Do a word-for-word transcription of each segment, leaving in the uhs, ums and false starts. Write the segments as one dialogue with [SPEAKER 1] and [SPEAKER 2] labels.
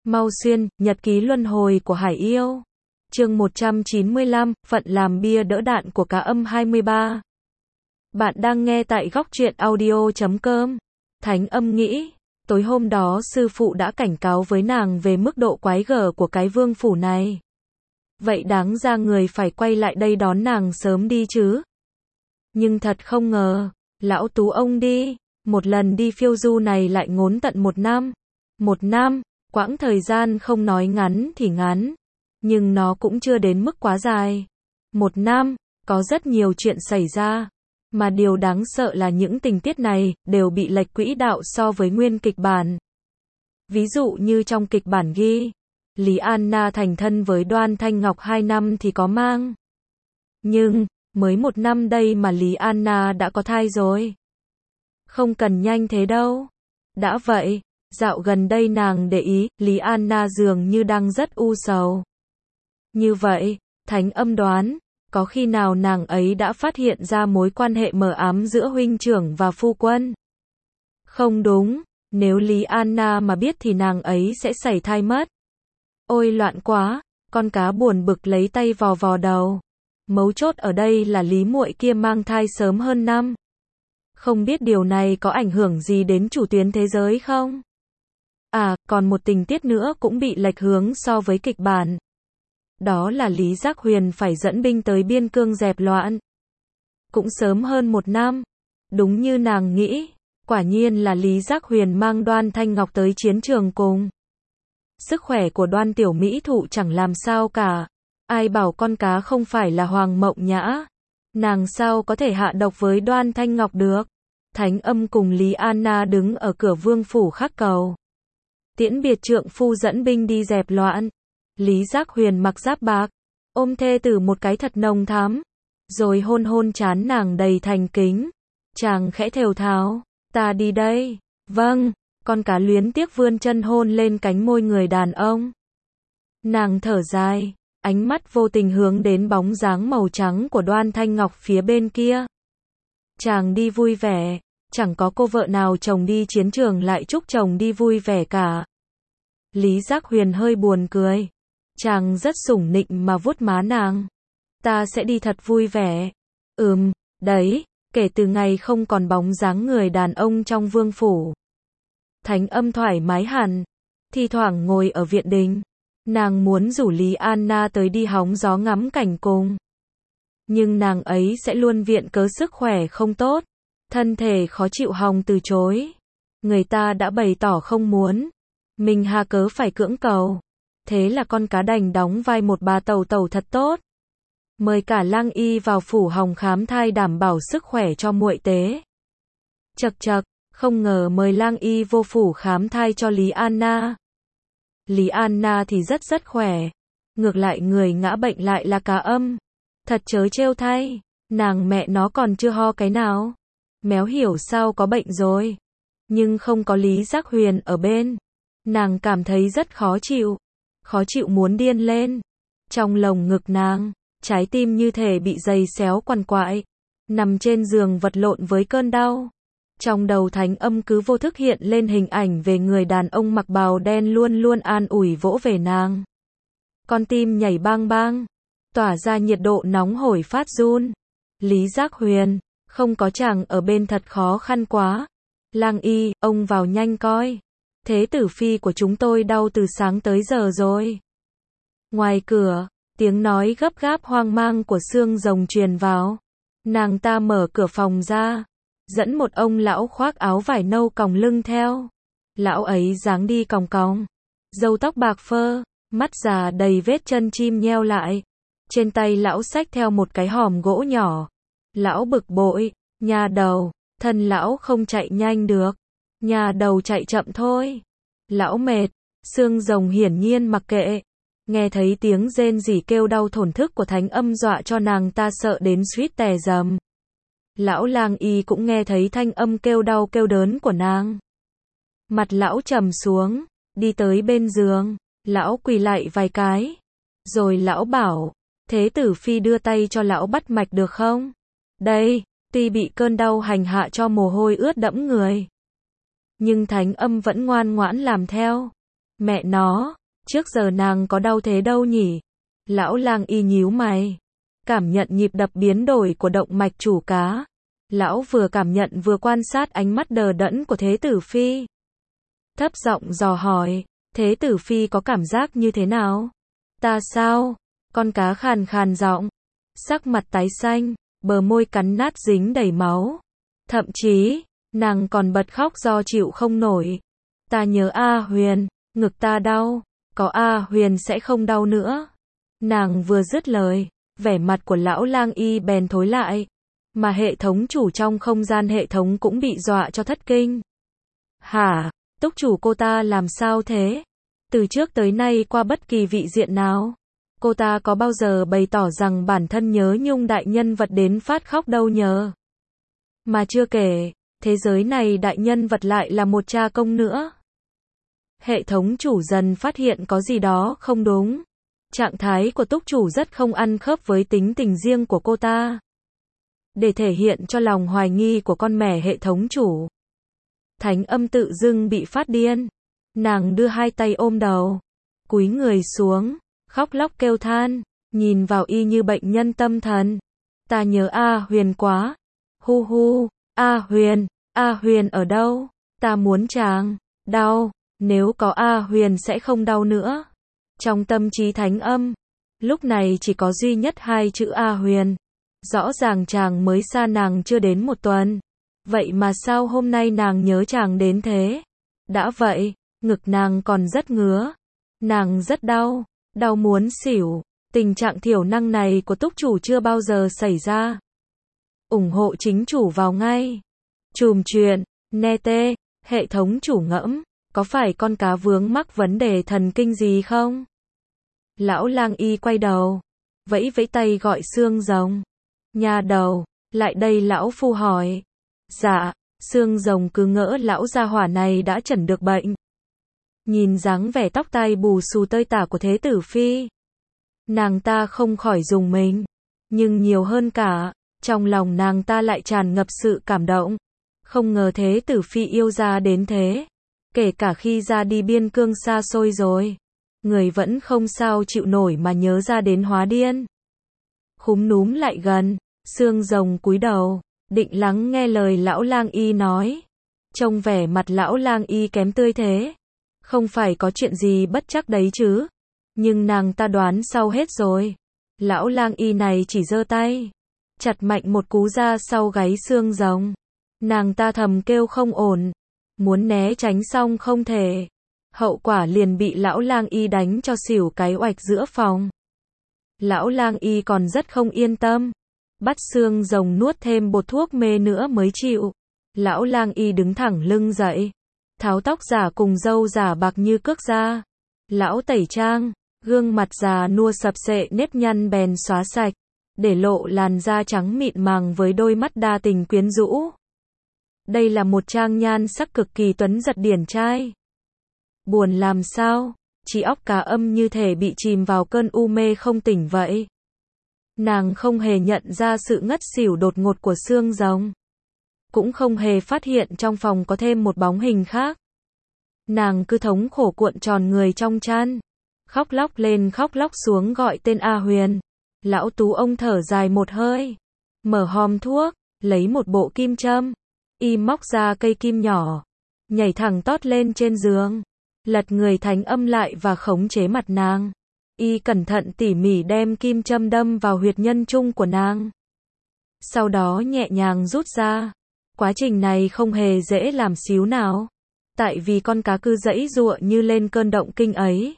[SPEAKER 1] Mau xuyên, nhật ký luân hồi của Hải Yêu. Chương một trăm chín mươi lăm, phận làm bia đỡ đạn của Cá Âm hai mươi ba. Bạn đang nghe tại góc truyện audio chấm com. Thánh Âm nghĩ, tối hôm đó sư phụ đã cảnh cáo với nàng về mức độ quái gở của cái vương phủ này. Vậy đáng ra người phải quay lại đây đón nàng sớm đi chứ. Nhưng thật không ngờ, lão tú ông đi, một lần đi phiêu du này lại ngốn tận một năm. Một năm, quãng thời gian không nói ngắn thì ngắn, nhưng nó cũng chưa đến mức quá dài. Một năm, có rất nhiều chuyện xảy ra, mà điều đáng sợ là những tình tiết này đều bị lệch quỹ đạo so với nguyên kịch bản. Ví dụ như trong kịch bản ghi, Lý Anna thành thân với Đoan Thanh Ngọc hai năm thì có mang. Nhưng, mới một năm đây mà Lý Anna đã có thai rồi. Không cần nhanh thế đâu. Đã vậy, dạo gần đây nàng để ý, Lý Anna dường như đang rất u sầu. Như vậy, Thánh Âm đoán, có khi nào nàng ấy đã phát hiện ra mối quan hệ mờ ám giữa huynh trưởng và phu quân? Không đúng, nếu Lý Anna mà biết thì nàng ấy sẽ sảy thai mất. Ôi loạn quá, con cá buồn bực lấy tay vò vò đầu. Mấu chốt ở đây là Lý muội kia mang thai sớm hơn năm. Không biết điều này có ảnh hưởng gì đến chủ tuyến thế giới không? À, còn một tình tiết nữa cũng bị lệch hướng so với kịch bản. Đó là Lý Giác Huyền phải dẫn binh tới biên cương dẹp loạn. Cũng sớm hơn một năm. Đúng như nàng nghĩ, quả nhiên là Lý Giác Huyền mang Đoan Thanh Ngọc tới chiến trường cùng. Sức khỏe của Đoan tiểu mỹ thụ chẳng làm sao cả. Ai bảo con cá không phải là Hoàng Mộng Nhã. Nàng sao có thể hạ độc với Đoan Thanh Ngọc được. Thánh Âm cùng Lý Anna đứng ở cửa vương phủ khắc cầu. Tiễn biệt trượng phu dẫn binh đi dẹp loạn. Lý Giác Huyền mặc giáp bạc, ôm thê tử một cái thật nồng thắm, rồi hôn hôn trán nàng đầy thành kính. Chàng khẽ thều thào, ta đi đây. Vâng, con cá luyến tiếc vươn chân hôn lên cánh môi người đàn ông. Nàng thở dài, ánh mắt vô tình hướng đến bóng dáng màu trắng của Đoan Thanh Ngọc phía bên kia. Chàng đi vui vẻ, chẳng có cô vợ nào chồng đi chiến trường lại chúc chồng đi vui vẻ cả. Lý Giác Huyền hơi buồn cười. Chàng rất sủng nịnh mà vuốt má nàng. Ta sẽ đi thật vui vẻ. Ừm, đấy, kể từ ngày không còn bóng dáng người đàn ông trong vương phủ. Thánh Âm thoải mái hẳn. Thi thoảng ngồi ở viện đình. Nàng muốn rủ Lý Anna tới đi hóng gió ngắm cảnh cùng. Nhưng nàng ấy sẽ luôn viện cớ sức khỏe không tốt. Thân thể khó chịu hòng từ chối. Người ta đã bày tỏ không muốn. Mình hà cớ phải cưỡng cầu. Thế là con cá đành đóng vai một bà tàu tàu thật tốt. Mời cả Lang Y vào phủ hồng khám thai đảm bảo sức khỏe cho muội tế. Chậc chậc, không ngờ mời Lang Y vô phủ khám thai cho Lý Anna. Lý Anna thì rất rất khỏe. Ngược lại người ngã bệnh lại là Cá Âm. Thật chớ trêu thay, nàng mẹ nó còn chưa ho cái nào. Méo hiểu sao có bệnh rồi. Nhưng không có Lý Giác Huyền ở bên. Nàng cảm thấy rất khó chịu. Khó chịu muốn điên lên. Trong lồng ngực nàng, trái tim như thể bị giày xéo quằn quại. Nằm trên giường vật lộn với cơn đau. Trong đầu Thánh Âm cứ vô thức hiện lên hình ảnh về người đàn ông mặc bào đen luôn luôn an ủi vỗ về nàng. Con tim nhảy bang bang. Tỏa ra nhiệt độ nóng hổi phát run. Lý Giác Huyền, không có chàng ở bên thật khó khăn quá. Lang Y, ông vào nhanh coi. Thế tử phi của chúng tôi đau từ sáng tới giờ rồi. Ngoài cửa, tiếng nói gấp gáp hoang mang của xương rồng truyền vào. Nàng ta mở cửa phòng ra, dẫn một ông lão khoác áo vải nâu còng lưng theo. Lão ấy dáng đi còng còng, râu tóc bạc phơ, mắt già đầy vết chân chim nheo lại. Trên tay lão xách theo một cái hòm gỗ nhỏ. Lão bực bội, nhà đầu, thân lão không chạy nhanh được. Nhà đầu chạy chậm thôi. Lão mệt, xương rồng hiển nhiên mặc kệ. Nghe thấy tiếng rên rỉ kêu đau thổn thức của Thánh Âm dọa cho nàng ta sợ đến suýt tè rầm. Lão Lang Y cũng nghe thấy thanh âm kêu đau kêu đớn của nàng. Mặt lão trầm xuống, đi tới bên giường, lão quỳ lạy vài cái. Rồi lão bảo, thế tử phi đưa tay cho lão bắt mạch được không? Đây, tuy bị cơn đau hành hạ cho mồ hôi ướt đẫm người. Nhưng Thánh Âm vẫn ngoan ngoãn làm theo. Mẹ nó, Trước giờ nàng có đau thế đâu nhỉ? Lão lang y nhíu mày. Cảm nhận nhịp đập biến đổi của động mạch chủ cá. Lão vừa cảm nhận vừa quan sát ánh mắt đờ đẫn của Thế Tử Phi. Thấp giọng dò hỏi, Thế Tử Phi có cảm giác như thế nào? Ta sao? Con cá khàn khàn giọng. Sắc mặt tái xanh, bờ môi cắn nát dính đầy máu. Thậm chí, nàng còn bật khóc do chịu không nổi. Ta nhớ A Huyền, ngực ta đau, có A Huyền sẽ không đau nữa. Nàng vừa dứt lời, vẻ mặt của lão lang y bèn thối lại. Mà hệ thống chủ trong không gian hệ thống cũng bị dọa cho thất kinh. Hả? Túc chủ cô ta làm sao thế? Từ trước tới nay qua bất kỳ vị diện nào, cô ta có bao giờ bày tỏ rằng bản thân nhớ nhung đại nhân vật đến phát khóc đâu nhờ. Mà chưa kể, thế giới này đại nhân vật lại là một cha công nữa. Hệ thống chủ dần phát hiện có gì đó không đúng. Trạng thái của túc chủ rất không ăn khớp với tính tình riêng của cô ta. Để thể hiện cho lòng hoài nghi của con mẻ hệ thống chủ, Thánh Âm tự dưng bị phát điên. Nàng đưa hai tay ôm đầu, cúi người xuống, khóc lóc kêu than, nhìn vào y như bệnh nhân tâm thần. Ta nhớ A Huyền quá. Hu hu, A Huyền, A Huyền ở đâu? Ta muốn chàng, đau, nếu có A Huyền sẽ không đau nữa. Trong tâm trí Thánh Âm, lúc này chỉ có duy nhất hai chữ A Huyền. Rõ ràng chàng mới xa nàng chưa đến một tuần. Vậy mà sao hôm nay nàng nhớ chàng đến thế? Đã vậy, ngực nàng còn rất ngứa. Nàng rất đau, đau muốn xỉu. Tình trạng thiểu năng này của túc chủ chưa bao giờ xảy ra. Ủng hộ chính chủ vào ngay. Chùm chuyện, ne tê, hệ thống chủ ngẫm, có phải con cá vướng mắc vấn đề thần kinh gì không? Lão lang y quay đầu, vẫy vẫy tay gọi xương rồng. Nhà đầu, lại đây lão phu hỏi. Dạ, xương rồng cứ ngỡ lão gia hỏa này đã chẩn được bệnh. Nhìn dáng vẻ tóc tai bù xù tơi tả của Thế Tử Phi, nàng ta không khỏi rùng mình. Nhưng nhiều hơn cả, trong lòng nàng ta lại tràn ngập sự cảm động. Không ngờ Thế Tử Phi yêu ra đến thế. Kể cả khi ra đi biên cương xa xôi rồi, người vẫn không sao chịu nổi mà nhớ ra đến hóa điên. Khúm núm lại gần, xương rồng cúi đầu, định lắng nghe lời lão lang y nói. Trông vẻ mặt lão lang y kém tươi thế. Không phải có chuyện gì bất trắc đấy chứ. Nhưng nàng ta đoán sau hết rồi. Lão lang y này chỉ giơ tay, chặt mạnh một cú ra sau gáy xương rồng. Nàng ta thầm kêu không ổn, muốn né tránh xong không thể. Hậu quả liền bị lão lang y đánh cho xỉu cái oạch giữa phòng. Lão lang y còn rất không yên tâm. Bắt xương rồng nuốt thêm bột thuốc mê nữa mới chịu. Lão lang y đứng thẳng lưng dậy, tháo tóc giả cùng râu giả bạc như cước ra. Lão tẩy trang, gương mặt già nua sập sệ nếp nhăn bèn xóa sạch, để lộ làn da trắng mịn màng với đôi mắt đa tình quyến rũ. Đây là một trang nhan sắc cực kỳ tuấn giật điển trai. Buồn làm sao, trí óc Cá Âm như thể bị chìm vào cơn u mê không tỉnh vậy. Nàng không hề nhận ra sự ngất xỉu đột ngột của xương rồng, cũng không hề phát hiện trong phòng có thêm một bóng hình khác. Nàng cứ thống khổ cuộn tròn người trong chăn, khóc lóc lên khóc lóc xuống gọi tên A Huyền. Lão Tú ông thở dài một hơi, mở hòm thuốc, lấy một bộ kim châm, y móc ra cây kim nhỏ, nhảy thẳng tót lên trên giường, lật người Thánh Âm lại và khống chế mặt nàng. Y cẩn thận tỉ mỉ đem kim châm đâm vào huyệt nhân trung của nàng. Sau đó nhẹ nhàng rút ra. Quá trình này không hề dễ làm xíu nào. Tại vì con cá cứ giãy giụa như lên cơn động kinh ấy.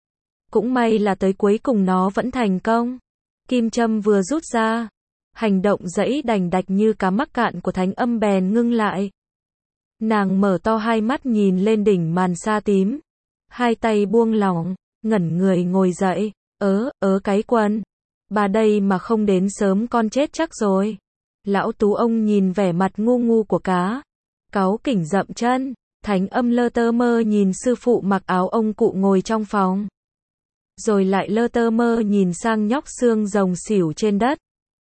[SPEAKER 1] Cũng may là tới cuối cùng nó vẫn thành công. Kim châm vừa rút ra, hành động giãy đành đạch như cá mắc cạn của Thánh Âm bèn ngưng lại. Nàng mở to hai mắt nhìn lên đỉnh màn sa tím. Hai tay buông lỏng, ngẩn người ngồi dậy. Ớ, ớ cái quần. Bà đây mà không đến sớm con chết chắc rồi. Lão Tú ông nhìn vẻ mặt ngu ngu của cá, cáu kỉnh dậm chân. Thánh Âm lơ tơ mơ nhìn sư phụ mặc áo ông cụ ngồi trong phòng, rồi lại lơ tơ mơ nhìn sang nhóc xương rồng xỉu trên đất.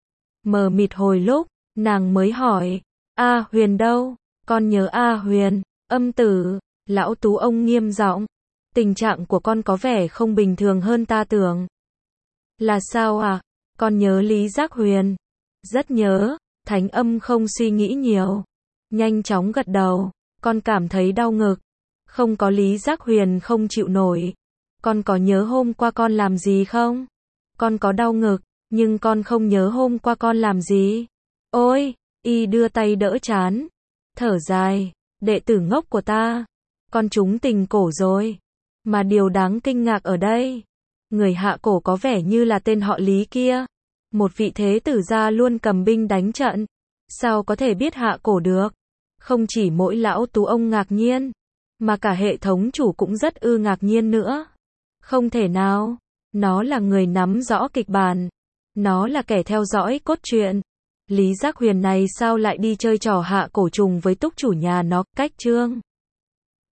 [SPEAKER 1] Mờ mịt hồi lúc, nàng mới hỏi, A Huyền đâu? Con nhớ A Huyền. Âm tử. Lão Tú ông nghiêm giọng, Tình trạng của con có vẻ không bình thường hơn ta tưởng. Là sao à? Con nhớ Lý Giác Huyền. Rất nhớ. Thánh Âm không suy nghĩ nhiều. Nhanh chóng gật đầu. Con cảm thấy đau ngực. Không có Lý Giác Huyền không chịu nổi. Con có nhớ hôm qua con làm gì không? Con có đau ngực, nhưng con không nhớ hôm qua con làm gì. Ôi, y đưa tay đỡ trán. Thở dài, đệ tử ngốc của ta. Con trúng tình cổ rồi. Mà điều đáng kinh ngạc ở đây, người hạ cổ có vẻ như là tên họ Lý kia. Một vị thế tử gia luôn cầm binh đánh trận. Sao có thể biết hạ cổ được? Không chỉ mỗi lão tú ông ngạc nhiên, mà cả hệ thống chủ cũng rất ư ngạc nhiên nữa. Không thể nào. Nó là người nắm rõ kịch bản. Nó là kẻ theo dõi cốt truyện. Lý Giác Huyền này sao lại đi chơi trò hạ cổ trùng với túc chủ nhà nó, cách chương.